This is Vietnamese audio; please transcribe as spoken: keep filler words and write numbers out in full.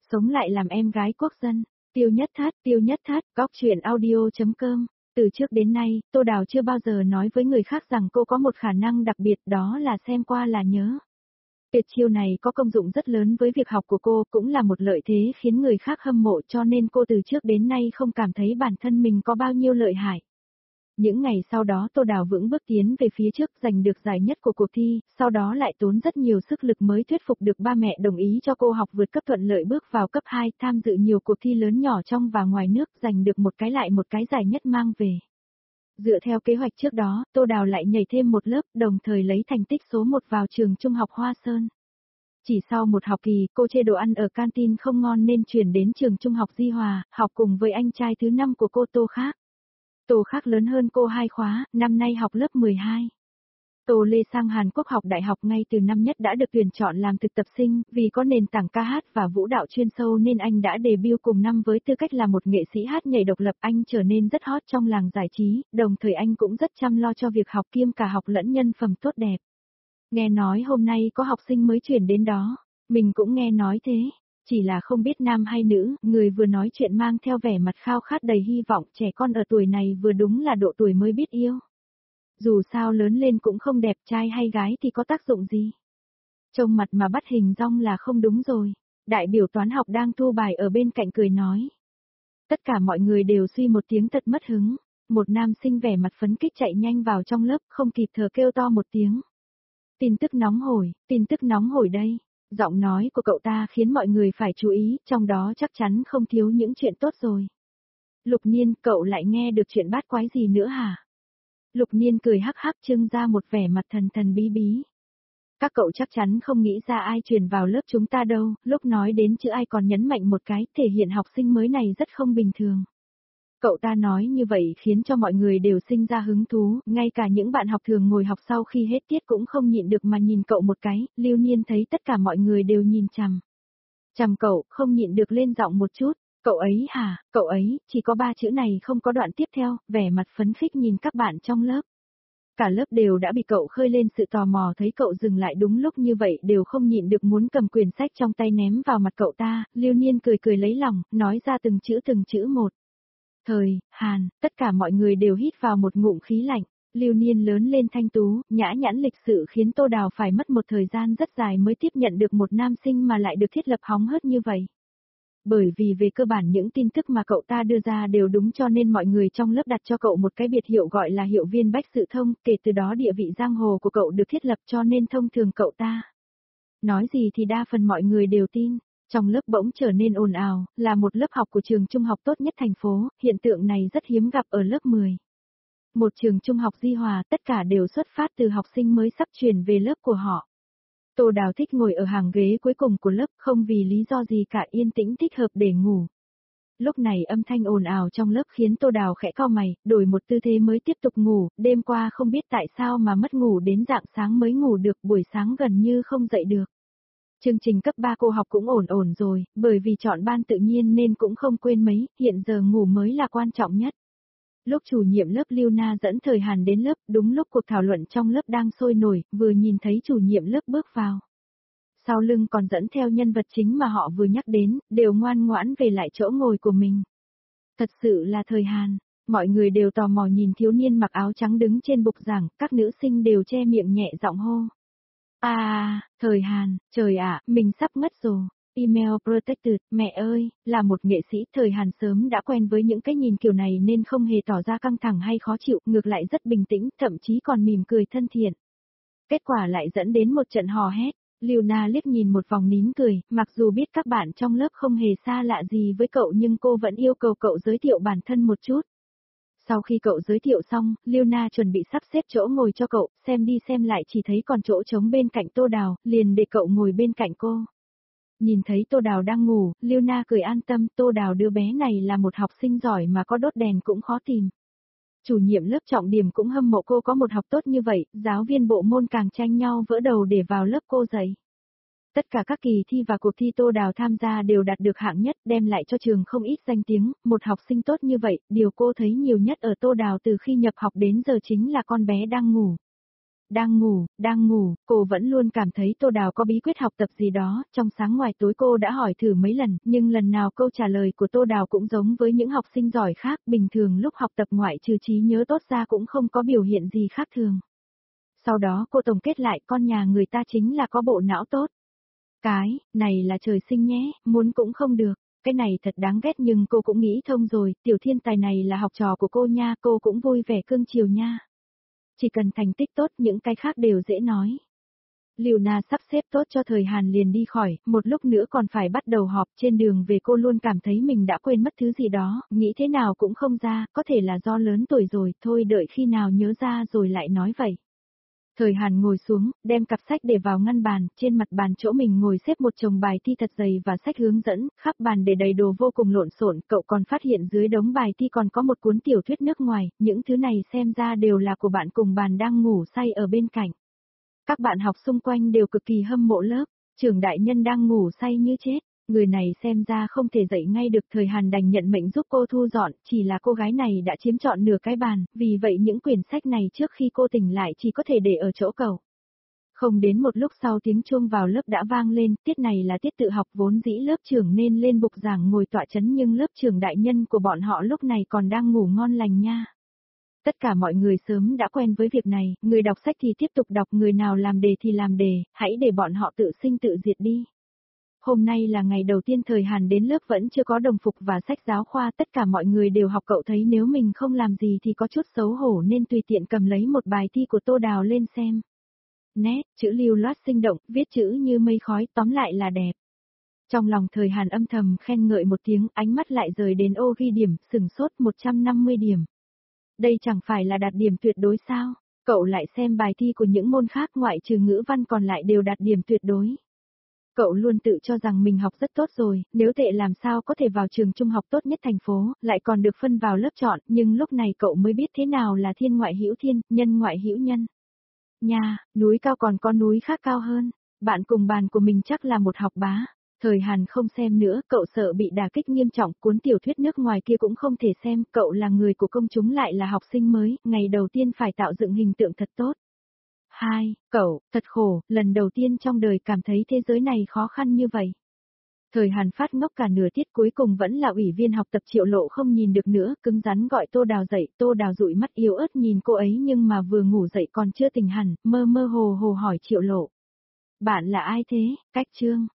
sống lại làm em gái quốc dân. Tiêu Nhất Thất, Tiêu Nhất Thất, góc truyện audio.com. Từ trước đến nay, Tô Đào chưa bao giờ nói với người khác rằng cô có một khả năng đặc biệt, đó là xem qua là nhớ. Tuyệt chiêu này có công dụng rất lớn với việc học của cô, cũng là một lợi thế khiến người khác hâm mộ, cho nên cô từ trước đến nay không cảm thấy bản thân mình có bao nhiêu lợi hại. Những ngày sau đó Tô Đào vững bước tiến về phía trước, giành được giải nhất của cuộc thi, sau đó lại tốn rất nhiều sức lực mới thuyết phục được ba mẹ đồng ý cho cô học vượt cấp thuận lợi bước vào cấp hai, tham dự nhiều cuộc thi lớn nhỏ trong và ngoài nước, giành được một cái lại một cái giải nhất mang về. Dựa theo kế hoạch trước đó, Tô Đào lại nhảy thêm một lớp, đồng thời lấy thành tích số một vào trường trung học Hoa Sơn. Chỉ sau một học kỳ, cô chê đồ ăn ở canteen không ngon nên chuyển đến trường trung học Di Hòa, học cùng với anh trai thứ năm của cô Tô Khác. Tô Khác lớn hơn cô hai khóa, năm nay học lớp mười hai. Tô Lê sang Hàn Quốc học đại học ngay từ năm nhất đã được tuyển chọn làm thực tập sinh, vì có nền tảng ca hát và vũ đạo chuyên sâu nên anh đã debut cùng năm với tư cách là một nghệ sĩ hát nhảy độc lập. Anh trở nên rất hot trong làng giải trí, đồng thời anh cũng rất chăm lo cho việc học kiêm cả học lẫn nhân phẩm tốt đẹp. Nghe nói hôm nay có học sinh mới chuyển đến đó, mình cũng nghe nói thế. Chỉ là không biết nam hay nữ, người vừa nói chuyện mang theo vẻ mặt khao khát đầy hy vọng, trẻ con ở tuổi này vừa đúng là độ tuổi mới biết yêu. Dù sao lớn lên cũng không đẹp, trai hay gái thì có tác dụng gì. Trông mặt mà bắt hình dong là không đúng rồi. Đại biểu toán học đang thu bài ở bên cạnh cười nói. Tất cả mọi người đều suy một tiếng tật mất hứng. Một nam sinh vẻ mặt phấn kích chạy nhanh vào trong lớp, không kịp thở kêu to một tiếng. Tin tức nóng hổi, tin tức nóng hổi đây. Giọng nói của cậu ta khiến mọi người phải chú ý, trong đó chắc chắn không thiếu những chuyện tốt rồi. Lục Niên, cậu lại nghe được chuyện bát quái gì nữa hả? Lục Niên cười hắc hắc trưng ra một vẻ mặt thần thần bí bí. Các cậu chắc chắn không nghĩ ra ai truyền vào lớp chúng ta đâu, lúc nói đến chữ ai còn nhấn mạnh một cái, thể hiện học sinh mới này rất không bình thường. Cậu ta nói như vậy khiến cho mọi người đều sinh ra hứng thú, ngay cả những bạn học thường ngồi học sau khi hết tiết cũng không nhịn được mà nhìn cậu một cái. Lưu Niên thấy tất cả mọi người đều nhìn chằm. Chằm cậu, không nhịn được lên giọng một chút. Cậu ấy hả, cậu ấy, chỉ có ba chữ này không có đoạn tiếp theo, vẻ mặt phấn khích nhìn các bạn trong lớp. Cả lớp đều đã bị cậu khơi lên sự tò mò, thấy cậu dừng lại đúng lúc như vậy đều không nhịn được muốn cầm quyển sách trong tay ném vào mặt cậu ta. Lưu Niên cười cười lấy lòng, nói ra từng chữ từng chữ một. Thời, Hàn, tất cả mọi người đều hít vào một ngụm khí lạnh. Lưu Niên lớn lên thanh tú, nhã nhãn lịch sự khiến Tô Đào phải mất một thời gian rất dài mới tiếp nhận được một nam sinh mà lại được thiết lập hóng hớt như vậy. Bởi vì về cơ bản những tin tức mà cậu ta đưa ra đều đúng cho nên mọi người trong lớp đặt cho cậu một cái biệt hiệu gọi là hiệu viên Bách Sự Thông, kể từ đó địa vị giang hồ của cậu được thiết lập cho nên thông thường cậu ta. Nói gì thì đa phần mọi người đều tin. Trong lớp bỗng trở nên ồn ào, là một lớp học của trường trung học tốt nhất thành phố, hiện tượng này rất hiếm gặp ở lớp mười. Một trường trung học Di Hòa, tất cả đều xuất phát từ học sinh mới sắp chuyển về lớp của họ. Tô Đào thích ngồi ở hàng ghế cuối cùng của lớp, không vì lý do gì cả, yên tĩnh thích hợp để ngủ. Lúc này âm thanh ồn ào trong lớp khiến Tô Đào khẽ cau mày, đổi một tư thế mới tiếp tục ngủ, đêm qua không biết tại sao mà mất ngủ đến rạng sáng mới ngủ được, buổi sáng gần như không dậy được. Chương trình cấp ba cô học cũng ổn ổn rồi, bởi vì chọn ban tự nhiên nên cũng không quên mấy, hiện giờ ngủ mới là quan trọng nhất. Lúc chủ nhiệm lớp Lưu Na dẫn Thời Hàn đến lớp, đúng lúc cuộc thảo luận trong lớp đang sôi nổi, vừa nhìn thấy chủ nhiệm lớp bước vào. Sau lưng còn dẫn theo nhân vật chính mà họ vừa nhắc đến, đều ngoan ngoãn về lại chỗ ngồi của mình. Thật sự là Thời Hàn, mọi người đều tò mò nhìn thiếu niên mặc áo trắng đứng trên bục giảng, các nữ sinh đều che miệng nhẹ giọng hô. À, Thời Hàn, trời ạ, mình sắp ngất rồi. Email protected, mẹ ơi, là một nghệ sĩ, Thời Hàn sớm đã quen với những cái nhìn kiểu này nên không hề tỏ ra căng thẳng hay khó chịu, ngược lại rất bình tĩnh, thậm chí còn mỉm cười thân thiện. Kết quả lại dẫn đến một trận hò hét. Lưu Na liếc nhìn một vòng nín cười, mặc dù biết các bạn trong lớp không hề xa lạ gì với cậu nhưng cô vẫn yêu cầu cậu giới thiệu bản thân một chút. Sau khi cậu giới thiệu xong, Lưu Na chuẩn bị sắp xếp chỗ ngồi cho cậu, xem đi xem lại chỉ thấy còn chỗ trống bên cạnh Tô Đào, liền để cậu ngồi bên cạnh cô. Nhìn thấy Tô Đào đang ngủ, Lưu Na cười an tâm, Tô Đào đứa bé này là một học sinh giỏi mà có đốt đèn cũng khó tìm. Chủ nhiệm lớp trọng điểm cũng hâm mộ cô có một học tốt như vậy, giáo viên bộ môn càng tranh nhau vỡ đầu để vào lớp cô dạy. Tất cả các kỳ thi và cuộc thi Tô Đào tham gia đều đạt được hạng nhất, đem lại cho trường không ít danh tiếng, một học sinh tốt như vậy, điều cô thấy nhiều nhất ở Tô Đào từ khi nhập học đến giờ chính là con bé đang ngủ. Đang ngủ, đang ngủ, cô vẫn luôn cảm thấy Tô Đào có bí quyết học tập gì đó, trong sáng ngoài tối cô đã hỏi thử mấy lần, nhưng lần nào câu trả lời của Tô Đào cũng giống với những học sinh giỏi khác, bình thường lúc học tập ngoại trừ trí nhớ tốt ra cũng không có biểu hiện gì khác thường. Sau đó cô tổng kết lại con nhà người ta chính là có bộ não tốt. Cái, này là trời sinh nhé, muốn cũng không được. Cái này thật đáng ghét nhưng cô cũng nghĩ thông rồi, tiểu thiên tài này là học trò của cô nha, cô cũng vui vẻ cưng chiều nha. Chỉ cần thành tích tốt những cái khác đều dễ nói. Liều Na sắp xếp tốt cho thời Hàn liền đi khỏi, một lúc nữa còn phải bắt đầu họp, trên đường về cô luôn cảm thấy mình đã quên mất thứ gì đó, nghĩ thế nào cũng không ra, có thể là do lớn tuổi rồi, thôi đợi khi nào nhớ ra rồi lại nói vậy. Thời Hàn ngồi xuống, đem cặp sách để vào ngăn bàn, trên mặt bàn chỗ mình ngồi xếp một chồng bài thi thật dày và sách hướng dẫn, khắp bàn để đầy đồ vô cùng lộn xộn, cậu còn phát hiện dưới đống bài thi còn có một cuốn tiểu thuyết nước ngoài, những thứ này xem ra đều là của bạn cùng bàn đang ngủ say ở bên cạnh. Các bạn học xung quanh đều cực kỳ hâm mộ lớp, trưởng đại nhân đang ngủ say như chết. Người này xem ra không thể dậy ngay được, thời Hàn đành nhận mệnh giúp cô thu dọn, chỉ là cô gái này đã chiếm trọn nửa cái bàn, vì vậy những quyển sách này trước khi cô tỉnh lại chỉ có thể để ở chỗ cậu. Không đến một lúc sau tiếng chuông vào lớp đã vang lên, tiết này là tiết tự học vốn dĩ lớp trưởng nên lên bục giảng ngồi tọa chấn nhưng lớp trưởng đại nhân của bọn họ lúc này còn đang ngủ ngon lành nha. Tất cả mọi người sớm đã quen với việc này, người đọc sách thì tiếp tục đọc, người nào làm đề thì làm đề, hãy để bọn họ tự sinh tự diệt đi. Hôm nay là ngày đầu tiên thời Hàn đến lớp vẫn chưa có đồng phục và sách giáo khoa, tất cả mọi người đều học, cậu thấy nếu mình không làm gì thì có chút xấu hổ nên tùy tiện cầm lấy một bài thi của Tô Đào lên xem. Nét, chữ lưu loát sinh động, viết chữ như mây khói, tóm lại là đẹp. Trong lòng thời Hàn âm thầm khen ngợi một tiếng, ánh mắt lại rời đến ô ghi điểm, sừng sốt một trăm năm mươi điểm. Đây chẳng phải là đạt điểm tuyệt đối sao? Cậu lại xem bài thi của những môn khác ngoại trừ ngữ văn còn lại đều đạt điểm tuyệt đối. Cậu luôn tự cho rằng mình học rất tốt rồi, nếu tệ làm sao có thể vào trường trung học tốt nhất thành phố, lại còn được phân vào lớp chọn, nhưng lúc này cậu mới biết thế nào là thiên ngoại hữu thiên, nhân ngoại hữu nhân. Nha, núi cao còn có núi khác cao hơn, bạn cùng bàn của mình chắc là một học bá. Thời Hàn không xem nữa, cậu sợ bị đả kích nghiêm trọng, cuốn tiểu thuyết nước ngoài kia cũng không thể xem, cậu là người của công chúng lại là học sinh mới, ngày đầu tiên phải tạo dựng hình tượng thật tốt. Hai, cậu, thật khổ, lần đầu tiên trong đời cảm thấy thế giới này khó khăn như vậy. Thời Hàn phát ngốc cả nửa tiết, cuối cùng vẫn là ủy viên học tập Triệu Lộ không nhìn được nữa, cứng rắn gọi Tô Đào dậy, Tô Đào dụi mắt yếu ớt nhìn cô ấy nhưng mà vừa ngủ dậy còn chưa tỉnh hẳn, mơ mơ hồ hồ hỏi Triệu Lộ. Bạn là ai thế, cách chương?